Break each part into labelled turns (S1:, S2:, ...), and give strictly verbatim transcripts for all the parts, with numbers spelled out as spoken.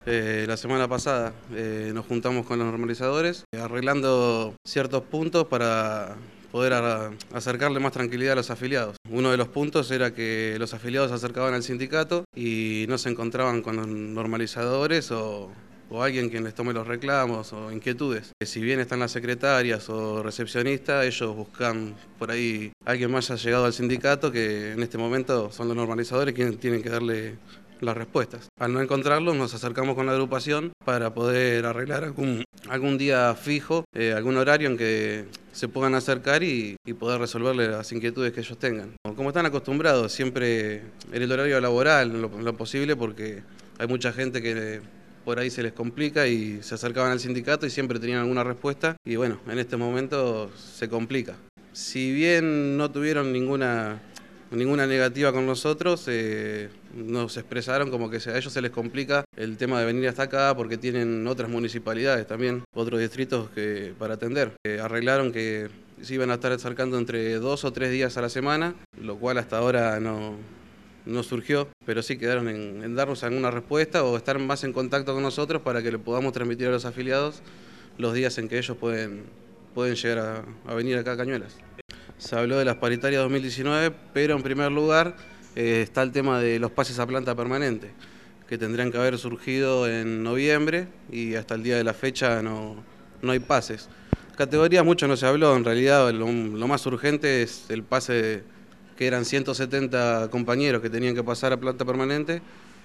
S1: Eh, la semana pasada eh, nos juntamos con los normalizadores, eh, arreglando ciertos puntos para poder a, acercarle más tranquilidad a los afiliados. Uno de los puntos era que los afiliados se acercaban al sindicato y no se encontraban con los normalizadores o, o alguien quien les tome los reclamos o inquietudes. Si bien están las secretarias o recepcionistas, ellos buscan por ahí a alguien más haya llegado al sindicato, que en este momento son los normalizadores quienes tienen que darle las respuestas. Al no encontrarlos, nos acercamos con la agrupación para poder arreglar algún, algún día fijo, eh, algún horario en que se puedan acercar y, y poder resolverle las inquietudes que ellos tengan. Como están acostumbrados, siempre en el horario laboral, lo, lo posible, porque hay mucha gente que por ahí se les complica y se acercaban al sindicato y siempre tenían alguna respuesta, y bueno, en este momento se complica. Si bien no tuvieron ninguna... ninguna negativa con nosotros, eh, nos expresaron como que a ellos se les complica el tema de venir hasta acá porque tienen otras municipalidades también, otros distritos que, para atender. Eh, arreglaron que se iban a estar acercando entre dos o tres días a la semana, lo cual hasta ahora no, no surgió, pero sí quedaron en, en darnos alguna respuesta o estar más en contacto con nosotros para que le podamos transmitir a los afiliados los días en que ellos pueden, pueden llegar a, a venir acá a Cañuelas. Se habló de las paritarias dos mil diecinueve, pero en primer lugar eh, está el tema de los pases a planta permanente, que tendrían que haber surgido en noviembre y hasta el día de la fecha no, no hay pases. Categorías mucho no se habló, en realidad lo, lo más urgente es el pase, que eran ciento setenta compañeros que tenían que pasar a planta permanente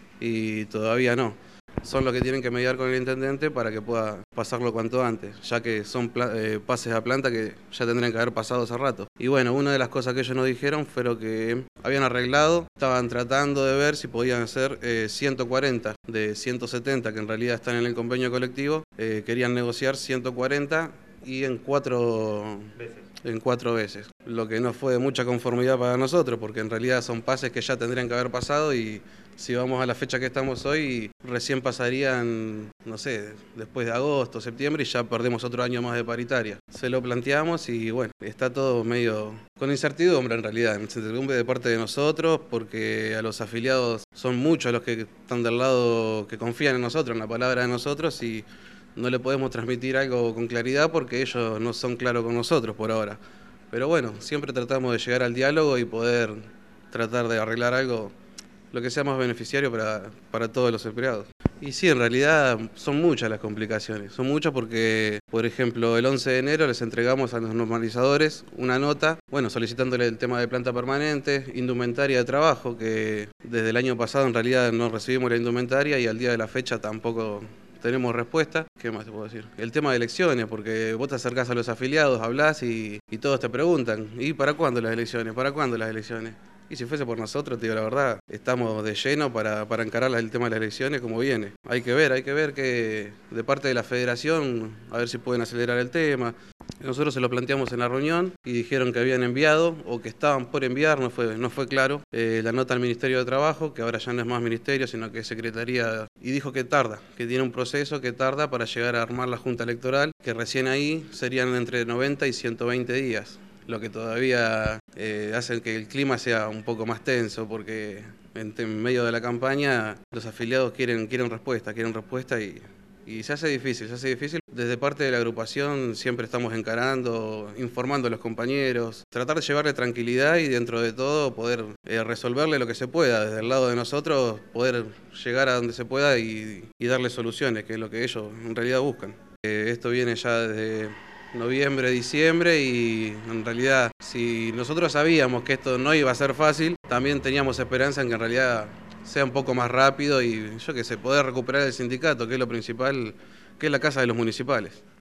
S1: y todavía no. Son los que tienen que mediar con el intendente para que pueda pasarlo cuanto antes, ya que son eh, pases a planta que ya tendrían que haber pasado hace rato. Y bueno, una de las cosas que ellos nos dijeron fue que habían arreglado, estaban tratando de ver si podían hacer eh, ciento cuarenta de ciento setenta, que en realidad están en el convenio colectivo, eh, querían negociar ciento cuarenta y en cuatro veces. en cuatro veces, lo que no fue de mucha conformidad para nosotros, porque en realidad son pases que ya tendrían que haber pasado y si vamos a la fecha que estamos hoy, recién pasarían, no sé, después de agosto, septiembre y ya perdemos otro año más de paritaria. Se lo planteamos y bueno, está todo medio con incertidumbre en realidad, incertidumbre de parte de nosotros, porque a los afiliados son muchos los que están del lado, que confían en nosotros, en la palabra de nosotros, y no le podemos transmitir algo con claridad porque ellos no son claros con nosotros por ahora. Pero bueno, siempre tratamos de llegar al diálogo y poder tratar de arreglar algo, lo que sea más beneficiario para, para todos los empleados. Y sí, en realidad son muchas las complicaciones, son muchas porque, por ejemplo, el once de enero les entregamos a los normalizadores una nota, bueno, solicitándole el tema de planta permanente, indumentaria de trabajo, que desde el año pasado en realidad no recibimos la indumentaria y al día de la fecha tampoco tenemos respuesta. ¿Qué más te puedo decir? El tema de elecciones, porque vos te acercás a los afiliados, hablás y, y todos te preguntan, ¿y para cuándo las elecciones? ¿Para cuándo las elecciones? Y si fuese por nosotros, te digo la verdad, estamos de lleno para, para encarar el tema de las elecciones como viene. Hay que ver, hay que ver que de parte de la federación, a ver si pueden acelerar el tema. Nosotros se lo planteamos en la reunión y dijeron que habían enviado o que estaban por enviar, no fue, no fue claro, eh, la nota al Ministerio de Trabajo, que ahora ya no es más ministerio, sino que es secretaría, y dijo que tarda, que tiene un proceso que tarda para llegar a armar la Junta Electoral, que recién ahí serían entre noventa y ciento veinte días. Lo que todavía eh, hace que el clima sea un poco más tenso, porque en, en medio de la campaña los afiliados quieren, quieren respuesta, quieren respuesta y, y se hace difícil, se hace difícil. Desde parte de la agrupación siempre estamos encarando, informando a los compañeros, tratar de llevarle tranquilidad y dentro de todo poder eh, resolverle lo que se pueda, desde el lado de nosotros poder llegar a donde se pueda y, y darle soluciones, que es lo que ellos en realidad buscan. Eh, esto viene ya desde noviembre, diciembre y en realidad si nosotros sabíamos que esto no iba a ser fácil, también teníamos esperanza en que en realidad sea un poco más rápido y yo qué sé, poder recuperar el sindicato, que es lo principal, que es la casa de los municipales.